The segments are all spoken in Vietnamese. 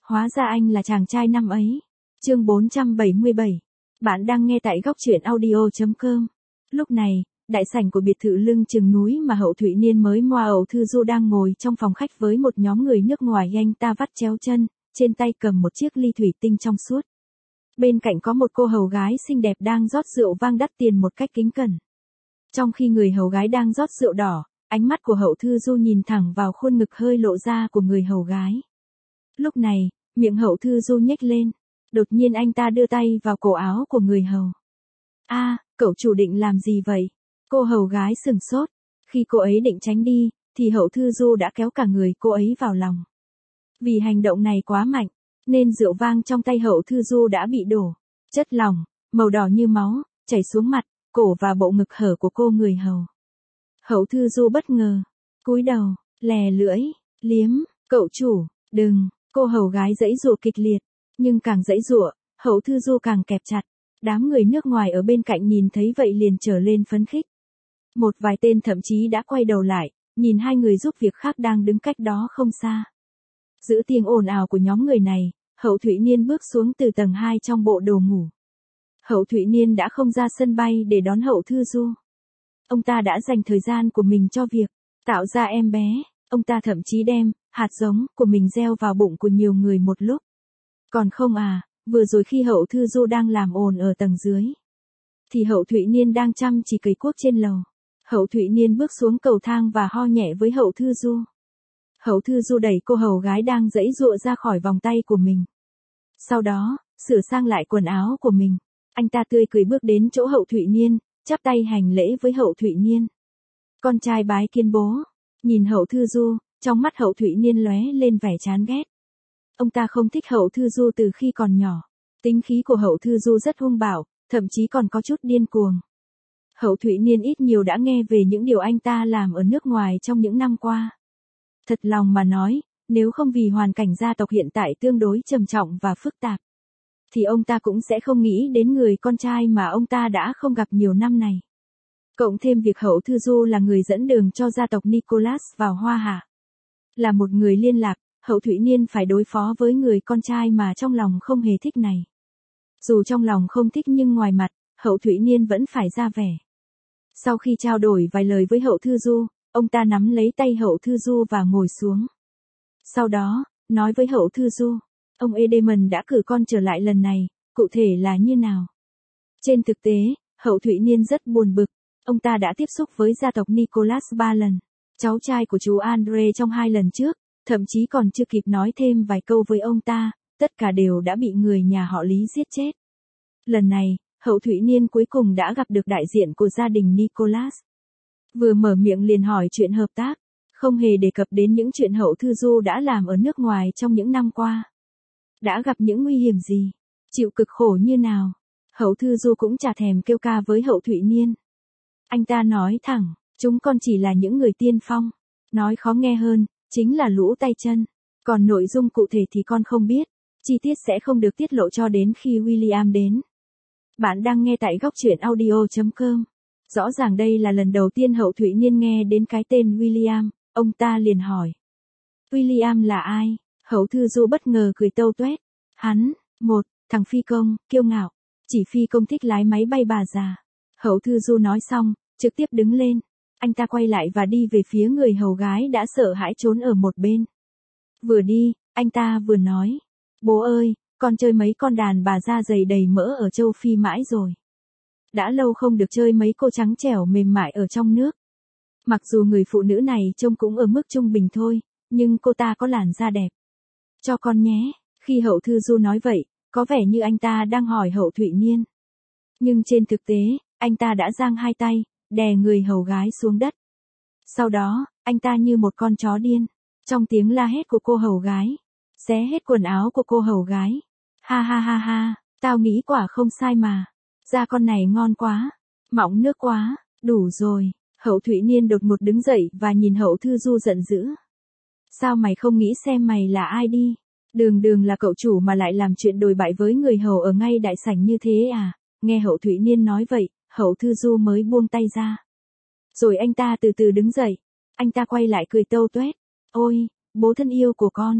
Hóa ra anh là chàng trai năm ấy. Chương 477. Bạn đang nghe tại góc truyện audio.com. Lúc này, đại sảnh của biệt thự lưng chừng núi mà Hậu Thụy Niên mới moa Hậu Thư Du đang ngồi trong phòng khách với một nhóm người nước ngoài, anh ta vắt chéo chân, trên tay cầm một chiếc ly thủy tinh trong suốt. Bên cạnh có một cô hầu gái xinh đẹp đang rót rượu vang đắt tiền một cách kính cẩn. Trong khi người hầu gái đang rót rượu đỏ, ánh mắt của Hậu Thư Du nhìn thẳng vào khuôn ngực hơi lộ ra của người hầu gái. Lúc này, miệng Hậu Thư Du nhếch lên. Đột nhiên anh ta đưa tay vào cổ áo của người hầu. Cậu chủ định làm gì vậy? Cô hầu gái sửng sốt. Khi cô ấy định tránh đi, thì Hậu Thư Du đã kéo cả người cô ấy vào lòng. Vì hành động này quá mạnh, nên rượu vang trong tay Hậu Thư Du đã bị đổ. Chất lỏng, màu đỏ như máu, chảy xuống mặt, cổ và bộ ngực hở của cô người hầu. Hậu Thư Du bất ngờ, cúi đầu, lè lưỡi, liếm, cậu chủ, đừng, cô hầu gái giãy giụa kịch liệt. Nhưng càng giãy giụa, Hậu Thư Du càng kẹp chặt. Đám người nước ngoài ở bên cạnh nhìn thấy vậy liền trở lên phấn khích. Một vài tên thậm chí đã quay đầu lại, nhìn hai người giúp việc khác đang đứng cách đó không xa. Giữa tiếng ồn ào của nhóm người này, Hậu Thụy Niên bước xuống từ tầng 2 trong bộ đồ ngủ. Hậu Thụy Niên đã không ra sân bay để đón Hậu Thư Du. Ông ta đã dành thời gian của mình cho việc tạo ra em bé. Ông ta thậm chí đem hạt giống của mình gieo vào bụng của nhiều người một lúc. Còn không vừa rồi khi Hậu Thư Du đang làm ồn ở tầng dưới, thì Hậu Thụy Niên đang chăm chỉ cày cuốc trên lầu. Hậu Thụy Niên bước xuống cầu thang và ho nhẹ với Hậu Thư Du. Hậu Thư Du đẩy cô hầu gái đang giãy giụa ra khỏi vòng tay của mình. Sau đó, sửa sang lại quần áo của mình. Anh ta tươi cười bước đến chỗ Hậu Thụy Niên, chắp tay hành lễ với Hậu Thụy Niên. Con trai bái kiến bố. Nhìn Hậu Thư Du, trong mắt Hậu Thụy Niên lóe lên vẻ chán ghét. Ông ta không thích Hậu Thư Du từ khi còn nhỏ. Tính khí của Hậu Thư Du rất hung bạo, thậm chí còn có chút điên cuồng. Hậu Thụy Niên ít nhiều đã nghe về những điều anh ta làm ở nước ngoài trong những năm qua. Thật lòng mà nói, nếu không vì hoàn cảnh gia tộc hiện tại tương đối trầm trọng và phức tạp, thì ông ta cũng sẽ không nghĩ đến người con trai mà ông ta đã không gặp nhiều năm này. Cộng thêm việc Hậu Thư Du là người dẫn đường cho gia tộc Nicholas vào Hoa Hạ. Là một người liên lạc, Hậu Thụy Niên phải đối phó với người con trai mà trong lòng không hề thích này. Dù trong lòng không thích nhưng ngoài mặt, Hậu Thụy Niên vẫn phải ra vẻ. Sau khi trao đổi vài lời với Hậu Thư Du, ông ta nắm lấy tay Hậu Thư Du và ngồi xuống. Sau đó, nói với Hậu Thư Du, ông Edemond đã cử con trở lại lần này, cụ thể là như nào? Trên thực tế, Hậu Thụy Niên rất buồn bực. Ông ta đã tiếp xúc với gia tộc Nicholas 3 lần, cháu trai của chú Andre trong 2 lần trước, thậm chí còn chưa kịp nói thêm vài câu với ông ta, tất cả đều đã bị người nhà họ Lý giết chết. Lần này, Hậu Thụy Niên cuối cùng đã gặp được đại diện của gia đình Nicholas. Vừa mở miệng liền hỏi chuyện hợp tác, không hề đề cập đến những chuyện Hậu Thư Du đã làm ở nước ngoài trong những năm qua. Đã gặp những nguy hiểm gì, chịu cực khổ như nào. Hậu Thư Du cũng chả thèm kêu ca với Hậu Thụy Niên. Anh ta nói thẳng, chúng con chỉ là những người tiên phong. Nói khó nghe hơn, chính là lũ tay chân. Còn nội dung cụ thể thì con không biết. Chi tiết sẽ không được tiết lộ cho đến khi William đến. Bạn đang nghe tại góc truyện audio.com. Rõ ràng đây là lần đầu tiên Hậu Thụy Niên nghe đến cái tên William. Ông ta liền hỏi, William là ai? Hậu Thư Du bất ngờ cười tâu tuét. Hắn, một thằng phi công, kiêu ngạo. Chỉ phi công thích lái máy bay bà già. Hậu Thư Du nói xong, trực tiếp đứng lên. Anh ta quay lại và đi về phía người hầu gái đã sợ hãi trốn ở một bên. Vừa đi, anh ta vừa nói, bố ơi, con chơi mấy con đàn bà da dày đầy mỡ ở châu Phi mãi rồi. Đã lâu không được chơi mấy cô trắng trẻo mềm mại ở trong nước. Mặc dù người phụ nữ này trông cũng ở mức trung bình thôi, nhưng cô ta có làn da đẹp. Cho con nhé. Khi Hậu Thư Du nói vậy, có vẻ như anh ta đang hỏi Hậu Thụy Niên. Nhưng trên thực tế, anh ta đã giang hai tay, đè người hầu gái xuống đất. Sau đó, anh ta như một con chó điên, trong tiếng la hét của cô hầu gái, xé hết quần áo của cô hầu gái. Ha ha ha ha, tao nghĩ quả không sai mà. Da con này ngon quá, mọng nước quá, đủ rồi. Hậu Thụy Niên đột ngột đứng dậy và nhìn Hậu Thư Du giận dữ. Sao mày không nghĩ xem mày là ai đi? Đường đường là cậu chủ mà lại làm chuyện đồi bại với người hầu ở ngay đại sảnh như thế à? Nghe Hậu Thụy Niên nói vậy, Hậu Thư Du mới buông tay ra. Rồi anh ta từ từ đứng dậy. Anh ta quay lại cười tâu tuét. Ôi, bố thân yêu của con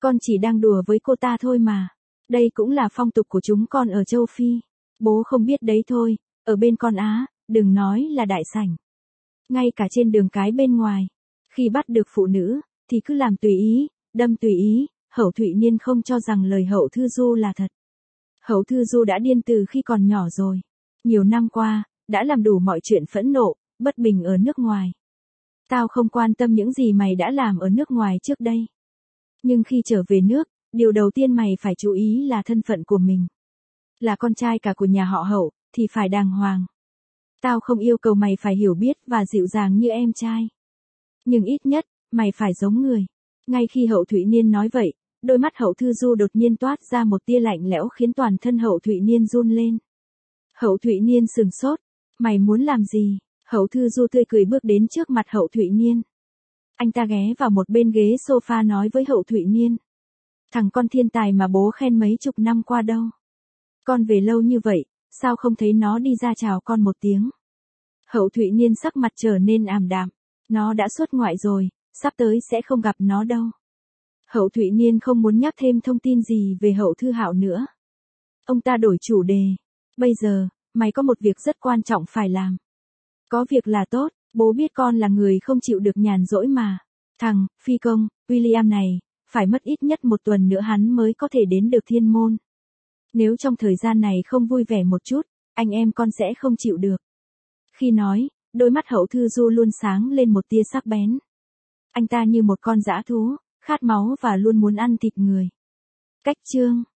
Con chỉ đang đùa với cô ta thôi mà. Đây cũng là phong tục của chúng con ở châu Phi. Bố không biết đấy thôi, ở bên con Á, đừng nói là đại sảnh. Ngay cả trên đường cái bên ngoài, khi bắt được phụ nữ, thì cứ làm tùy ý, đâm tùy ý, Hậu Thụy Niên không cho rằng lời Hậu Thư Du là thật. Hậu Thư Du đã điên từ khi còn nhỏ rồi. Nhiều năm qua, đã làm đủ mọi chuyện phẫn nộ, bất bình ở nước ngoài. Tao không quan tâm những gì mày đã làm ở nước ngoài trước đây. Nhưng khi trở về nước, điều đầu tiên mày phải chú ý là thân phận của mình. Là con trai cả của nhà họ Hậu, thì phải đàng hoàng. Tao không yêu cầu mày phải hiểu biết và dịu dàng như em trai. Nhưng ít nhất, mày phải giống người. Ngay khi Hậu Thụy Niên nói vậy, đôi mắt Hậu Thư Du đột nhiên toát ra một tia lạnh lẽo khiến toàn thân Hậu Thụy Niên run lên. Hậu Thụy Niên sừng sốt. Mày muốn làm gì? Hậu Thư Du tươi cười bước đến trước mặt Hậu Thụy Niên. Anh ta ghé vào một bên ghế sofa nói với Hậu Thụy Niên. Thằng con thiên tài mà bố khen mấy chục năm qua đâu. Con về lâu như vậy, sao không thấy nó đi ra chào con một tiếng? Hậu Thụy Niên sắc mặt trở nên ảm đạm. Nó đã xuất ngoại rồi, sắp tới sẽ không gặp nó đâu. Hậu Thụy Niên không muốn nhắc thêm thông tin gì về Hậu Thư Hạo nữa. Ông ta đổi chủ đề. Bây giờ, mày có một việc rất quan trọng phải làm. Có việc là tốt, bố biết con là người không chịu được nhàn rỗi mà. Thằng, phi công, William này, phải mất ít nhất 1 tuần nữa hắn mới có thể đến được thiên môn. Nếu trong thời gian này không vui vẻ một chút, anh em con sẽ không chịu được. Khi nói, đôi mắt Hậu Thư Du luôn sáng lên một tia sắc bén. Anh ta như một con dã thú, khát máu và luôn muốn ăn thịt người. Cách chương